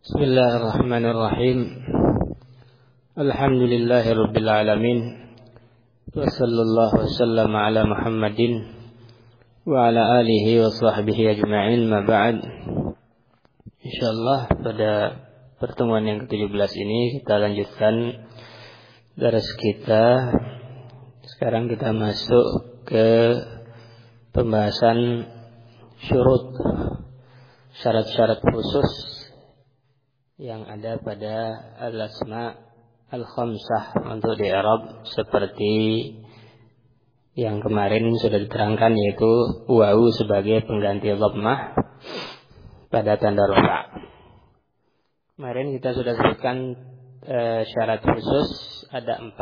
Bismillahirrahmanirrahim. Alhamdulillahirabbil alamin. Wa sallallahu wasallam ala Muhammadin wa ala alihi wa sahbihi ajma'in, ma ba'd. Insyaallah pada pertemuan yang ke-17 ini kita lanjutkan daras kita. Sekarang kita masuk ke pembahasan syarat-syarat khusus yang ada pada al-asma al-khamsah untuk di-i'rab, seperti yang kemarin sudah diterangkan, yaitu wawu sebagai pengganti dhammah pada tanda rafa'. Kemarin kita sudah sebutkan syarat khusus ada 4.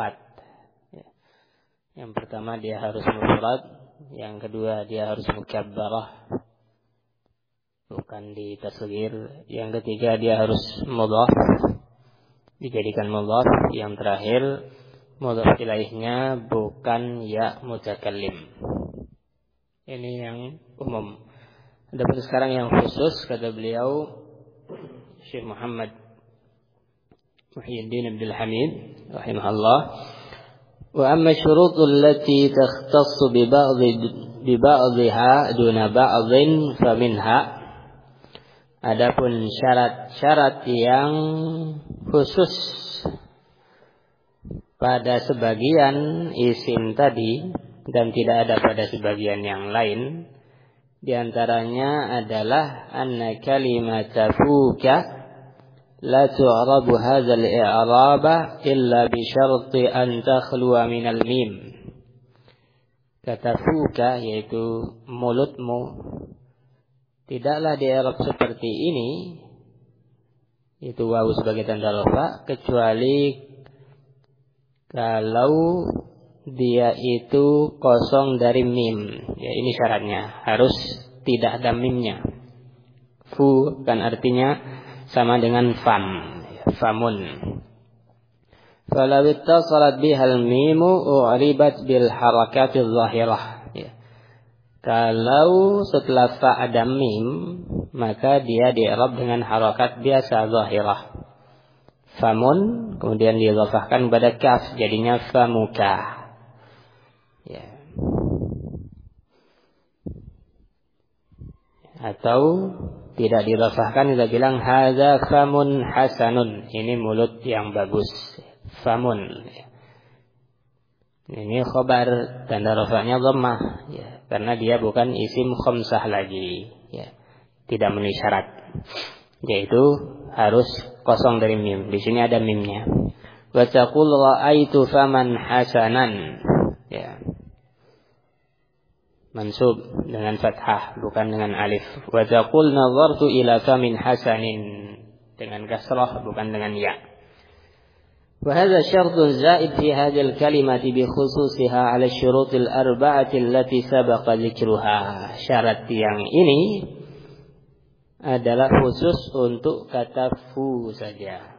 Yang pertama dia harus mufrad, yang kedua dia harus mukabbarah, bukan di tasghir, yang ketiga dia harus mudhaf, dijadikan mudhaf, yang terakhir mudhaf ilaihnya bukan ya mutakallim. Ini yang umum. Adapun sekarang yang khusus, kata beliau Syekh Muhammad Muhyiddin Abdul Hamid rahimahullah, wa amma syurutul lati takhtassu bi ba'dhiha duna ba'dhin faminha. Adapun syarat-syarat yang khusus pada sebagian isim tadi dan tidak ada pada sebagian yang lain, di antaranya adalah anna kalimata fuka la tu'rabu hadzal i'raba illa bi syarti an takhluwa minal mim. Kata fuka, yaitu mulutmu, tidaklah di-i'rab seperti ini, itu wawu sebagai tanda rafa, kecuali kalau dia itu kosong dari mim. Ya, ini syaratnya, harus tidak ada mimnya. Fu kan artinya sama dengan fam, famun. Falau ittasalat bihal mimu u'ribat bil harakatiz zahirah. Kalau setelah fa ada mim, maka dia di-i'rab dengan harakat biasa zahirah. Famun, kemudian didhafahkan pada kaf, jadinya famuka. Ya. Atau tidak didhafahkan, kita bilang hadza famun hasanun, ini mulut yang bagus. Famun. Ini khobar, tanda rafa'nya dhammah, ya, karena dia bukan isim khamsah lagi, ya, tidak memenuhi syarat, yaitu harus kosong dari mim. Di sini ada mimnya. Wa taqul ra'aitu faman hasanan, ya, mansub dengan fathah bukan dengan alif. Wa taqul nazartu ila famin hasanin, dengan kasrah bukan dengan ya. وهذا شرط زائد في هذه الكلمة بخصوصها على الشروط الأربعة التي سبق ذكرها. Syarat yang ini adalah khusus untuk kata fu saja,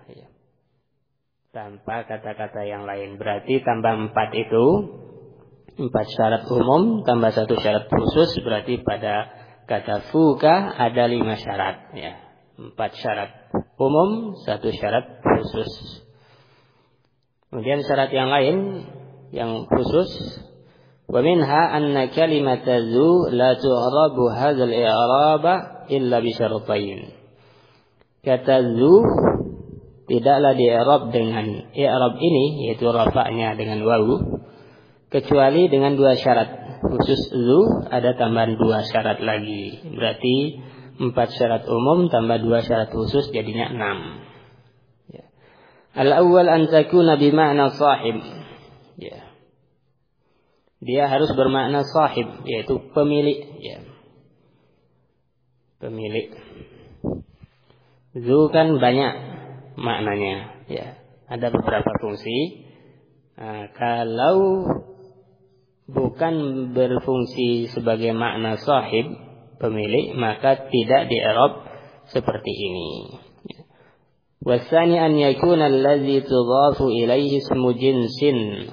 tanpa kata-kata yang lain. Berarti tambah 4 itu 4 syarat umum tambah 1 syarat khusus, berarti pada kata fuka ada 5 syarat, ya. 4 syarat umum, 1 syarat khusus. Kemudian syarat yang lain yang khusus, wa minha anna kalimata zu la tu'rabu hadzal i'raba illa bi syartain. Kata zu tidaklah di-i'rab dengan i'rab ini, yaitu rafa'nya dengan wawu, kecuali dengan 2 syarat. Khusus zu ada tambahan 2 syarat lagi. Berarti 4 syarat umum tambah 2 syarat khusus jadinya 6. Al-awwal an takuna bima'na sahib. Ya. Dia harus bermakna sahib, yaitu pemilik, ya. Pemilik. Zu kan banyak maknanya, ya. Ada beberapa fungsi. Kalau bukan berfungsi sebagai makna sahib, pemilik, maka tidak di-i'rab seperti ini. Wasani an yakuna allazi tudhafu ilaihi ismu jinsin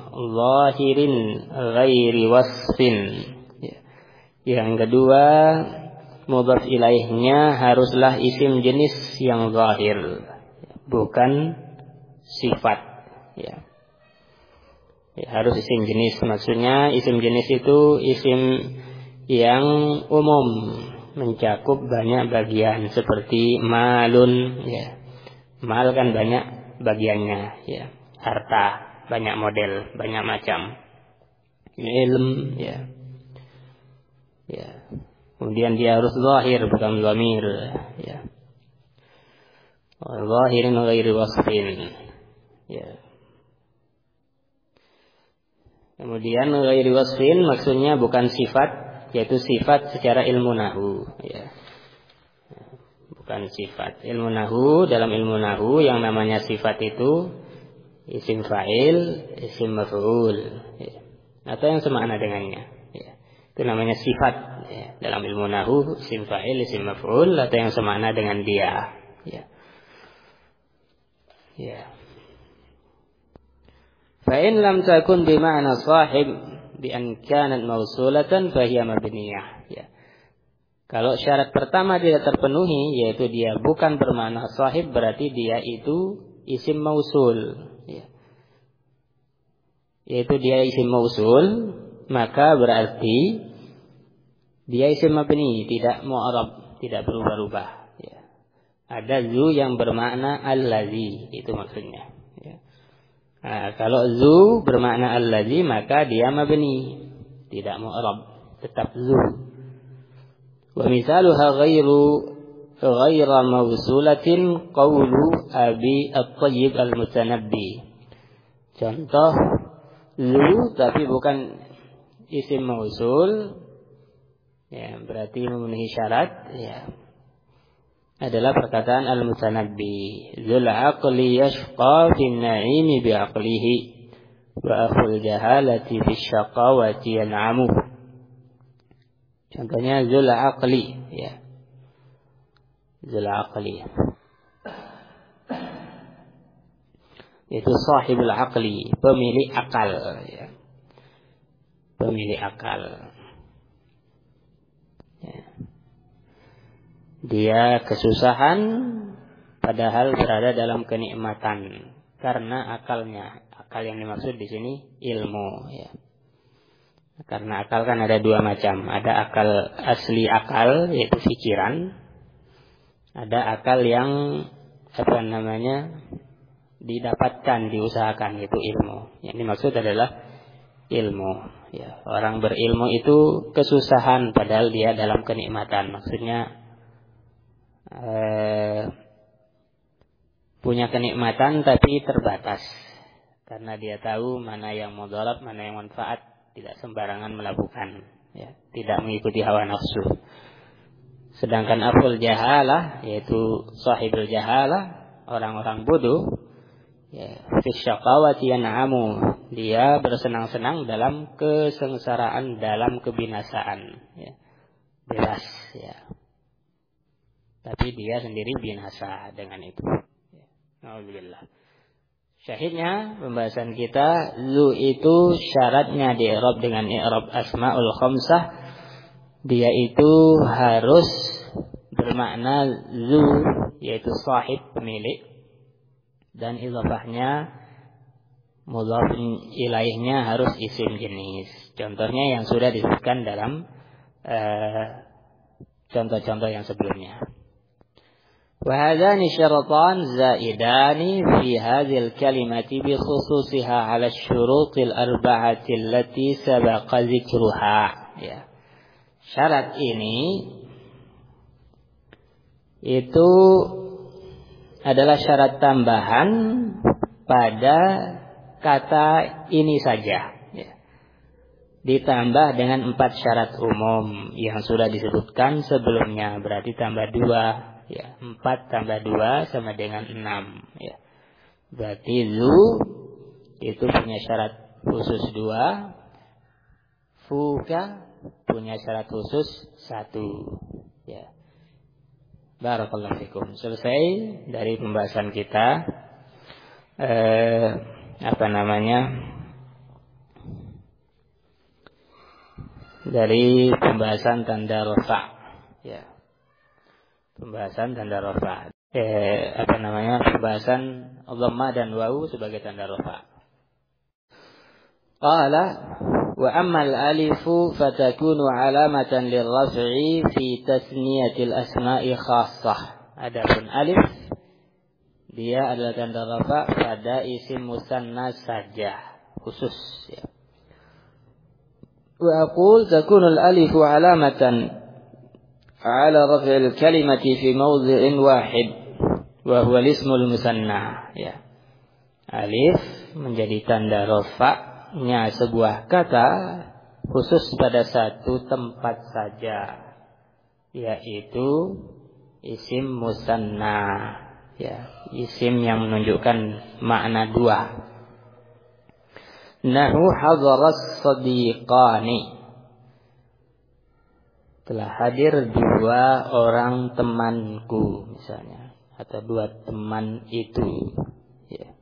zahirin ghairi wasfin. Yang kedua, mudhaf ilaihnya haruslah isim jenis yang zahir, bukan sifat. Ya. Ya, harus isim jenis. Maksudnya isim jenis itu isim yang umum, mencakup banyak bagian seperti malun. Ya. Mal kan banyak bagiannya. Ya. Harta, banyak model, banyak macam. Ilm, ya. Ya. Kemudian dia harus zahir, bukan dhamir. Ya. Zahirin ghairi wasfin. Ya. Kemudian ghairi wasfin maksudnya bukan sifat, yaitu sifat secara ilmu nahwu, ya. Bukan sifat. Ilmu nahwu, dalam ilmu nahwu yang namanya sifat itu isim fa'il, isim maf'ul, ya. Atau yang semakna dengannya, ya. Itu namanya sifat, ya. Dalam ilmu nahwu isim fa'il, isim maf'ul atau yang semakna dengan dia, ya. Ya. Fa'in lam takun bima'na sahib bi'an kanat mausulatan fahiya mabniyah. Ya. Kalau syarat pertama tidak terpenuhi, yaitu dia bukan bermakna sahib, berarti dia itu isim mausul. Ya. Yaitu dia isim mausul, maka berarti dia isim mabni, tidak mu'arab, tidak berubah-ubah. Ya. Ada zu yang bermakna allazi, itu maksudnya. Ya. Nah, kalau zu bermakna allazi maka dia mabni, tidak mu'rab, tetap zu. Wa misaluha ghaira mawsulatin qawlu Abi At-Tayyib Al-Mutanabbi. Contoh zu tapi bukan isim mausul, ya, berarti memenuhi syarat, ya. Adalah perkataan Al-Mutanabbi, Zul aqli yashqa fin na'imi bi'aqlihi wa akhul jahalati bisyaqawati yan'amu. Contohnya Zul aqli, ya. Zul aqli itu sahibul aqli, pemilik akal, ya. Pemilik akal, ya. Dia kesusahan padahal berada dalam kenikmatan karena akalnya. Akal yang dimaksud di sini ilmu, ya. Karena akal kan ada dua macam. Ada akal asli akal, yaitu pikiran. Ada akal yang didapatkan, diusahakan, yaitu ilmu. Yang dimaksud adalah ilmu, ya. Orang berilmu itu kesusahan padahal dia dalam kenikmatan. Maksudnya punya kenikmatan tapi terbatas, karena dia tahu mana yang mudarat, mana yang manfaat, tidak sembarangan melakukan, ya, tidak mengikuti hawa nafsu. Sedangkan aful jahalah, yaitu sahibul jahalah, orang-orang bodoh, ya, fi syaqawati yan'amu, dia bersenang-senang dalam kesengsaraan, dalam kebinasaan, ya. Bebas, ya. Tapi dia sendiri binasa dengan itu. Alhamdulillah. Syahidnya pembahasan kita, zu itu syaratnya di i'rab dengan i'rab asmaul khamsah. Dia itu harus bermakna zu, yaitu sahib, pemilik, dan idhafahnya mudhaf ilaihnya harus isim jenis. Contohnya yang sudah disebutkan dalam contoh-contoh yang sebelumnya. وهذان شرطان زائدان في هذه الكلمة بخصوصها على الشروط الأربعة التي سبق ذكرها. Ya. Syarat ini itu adalah syarat tambahan pada kata ini saja. Ya. Ditambah dengan 4 syarat umum yang sudah disebutkan sebelumnya, berarti tambah 2. Ya, 4 tambah 2 sama dengan 6, ya. Berarti zu itu punya syarat khusus 2, fuka punya syarat khusus 1, ya. Barakallahu fikum. Selesai dari pembahasan kita dari pembahasan tanda rafa'. Ya. Pembahasan tanda rafa. Pembahasan dhamma dan wawu sebagai tanda rafa. Qala wa amma al-alifu fatakunu alamatan lirraf'i fi tasniyatil asma'i khassah. Adapun alif dia adalah tanda rafa pada isim musanna saja, khusus ya. Wa aqul takunu al-alifu alamatan ala raf'il kalimati fi mawdhi'in wahid wa huwa al-ismul musanna ya. Alif menjadi tanda rafa'nya sebuah kata khusus pada satu tempat saja, yaitu isim musanna ya, isim yang menunjukkan makna dua. Nahu hadaras sadiqani, telah hadir dua orang temanku misalnya, atau dua teman itu ya.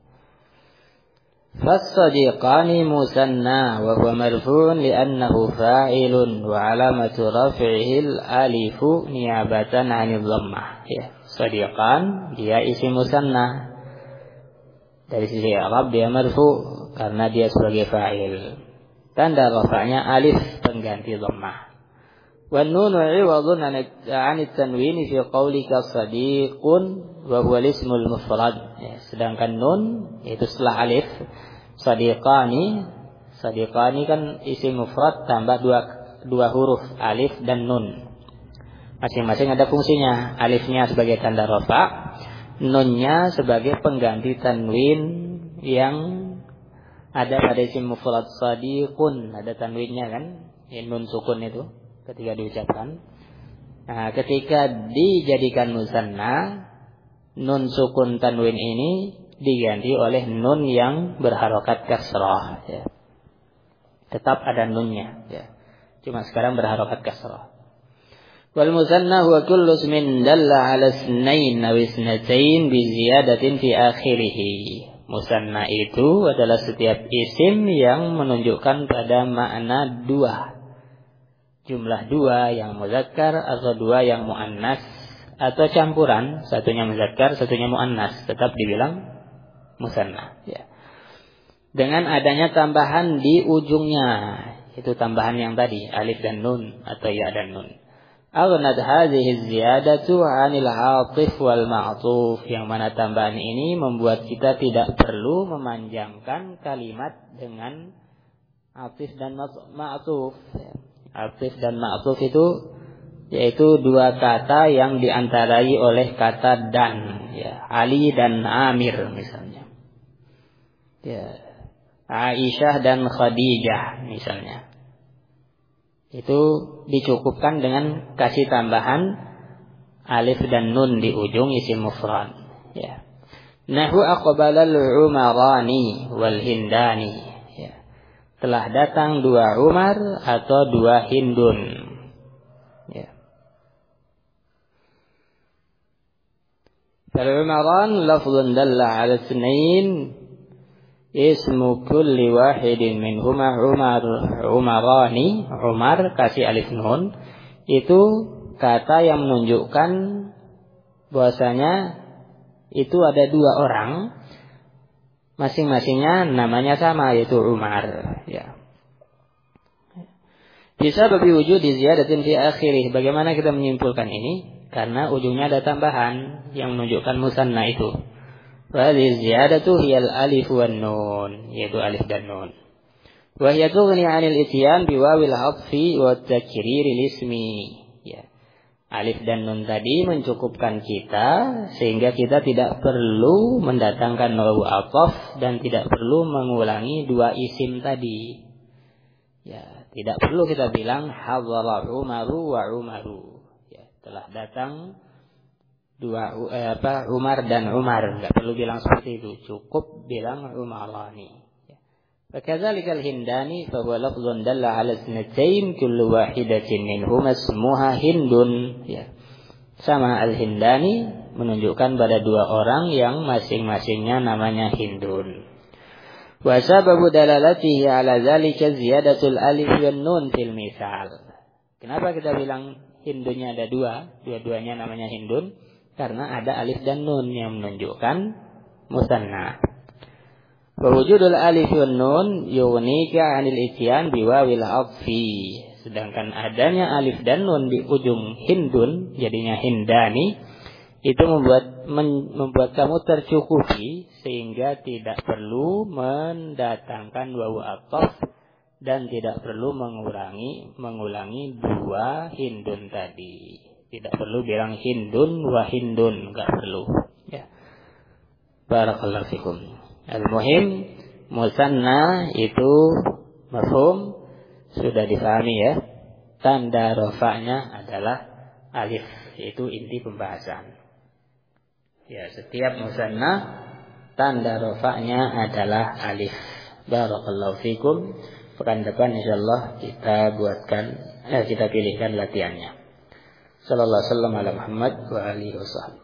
Fas-sadiqani musanna wa huwa marfu'un li'annahu fa'ilun wa alamatu raf'ihi al-alifu niyabatan 'anil dhammah ya. Sadiqan dia isim musanna, dari sisi i'rab dia marfu' karena dia sebagai fa'il, tanda rafa'nya alif pengganti dhammah. Wan nunu 'iwadun 'an at-tanwin fi qaulika sadiqun wa huwa al-ismul mufrad ya. Sedangkan nun itu setelah alif, sadiqani kan isim mufrad tambah dua huruf alif dan nun. Masing-masing ada fungsinya. Alifnya sebagai tanda rafa, nunnya sebagai pengganti tanwin yang ada pada isim mufrad. Sadiqun ada tanwinnya kan, nun sukun itu ketika diucapkan. Nah, ketika dijadikan musanna, nun sukun tanwin ini diganti oleh nun yang berharokat kasrah ya. Tetap ada nunnya ya, cuma sekarang berharokat kasrah. Wal musanna huwa kullu ismin dalla 'ala isnain aw isnatain bi ziyadatin fi akhirih. Musanna itu adalah setiap isim yang menunjukkan pada makna dua, jumlah dua yang muzakkar atau dua yang muannas, atau campuran, satunya muzakkar satunya muannas, tetap dibilang musanna ya. Dengan adanya tambahan di ujungnya, itu tambahan yang tadi alif dan nun atau ya dan nun. Aghnad hadhihi ziyadatu 'anil 'atif wal ma'tuf, yang mana tambahan ini membuat kita tidak perlu memanjangkan kalimat dengan atif dan ma'tuf ya. Atif dan ma'tuf itu yaitu dua kata yang diantarai oleh kata dan ya. Ali dan Amir misalnya ya, Aisyah dan Khadijah misalnya, itu dicukupkan dengan kasih tambahan alif dan nun di ujung isim mufrad ya. Nahu aqbalal umarani wal hindani ya. Telah datang dua Umar atau dua Hindun ya. Fal-umaran lafzun dalla 'ala itsnain, ismu kulli wahidin minhuma umarani. Umar kasih alif nun, itu kata yang menunjukkan bahwasanya itu ada dua orang, masing-masingnya namanya sama, yaitu Umar ya. Bisa bagi wujud di ziyadatin fi akhirih. Bagaimana kita menyimpulkan ini? Karena ujungnya ada tambahan yang menunjukkan musanna itu. Wa ziyadatu hiyal alif wan nun, yaitu alif dan nun. Wa hiya tughni 'anil ityan bi wawil 'athfi wa takriri ismi ya. Alif dan nun tadi mencukupkan kita sehingga kita tidak perlu mendatangkan wawu 'athaf dan tidak perlu mengulangi dua isim tadi ya. Tidak perlu kita bilang hadhara Umaru wa Umaru ya. Telah datang dua Umar dan Umar, enggak perlu bilang seperti itu, cukup bilang Umarani ya. Fakadzalikal hindani fa huwa lafzun dalla 'ala itsnatain kullu wahidatin minhuma ismuha Hindun ya. Sama al-hindani menunjukkan pada dua orang yang masing-masingnya namanya Hindun. Wa sababu dalalatihi 'ala dzalika ziyadatul alif wan nun fil misal. Kenapa kita bilang Hindunnya ada dua-duanya namanya hindun karena ada alif dan nun yang menunjukkan musanna. Wa wujudul alif wan nun yughnika 'anil ityan biwawil 'athfi. Sedangkan adanya alif dan nun di ujung hindun jadinya hindani itu membuat kamu tercukupi sehingga tidak perlu mendatangkan wawu athaf dan tidak perlu mengulangi dua hindun tadi. Tidak perlu bilang hindun wa hindun, enggak perlu. Ya. Barakallahu fikum. Al-muhim musanna itu mafhum sudah difahami ya. Tanda rafa'nya adalah alif, itu inti pembahasan. Ya, setiap musanna tanda rafa'nya adalah alif. Barakallahu fikum. Pekan depan insyaallah kita pilihkan latihannya. Sallallahu alaihi wasallam ala Muhammad wa alihi wasallam.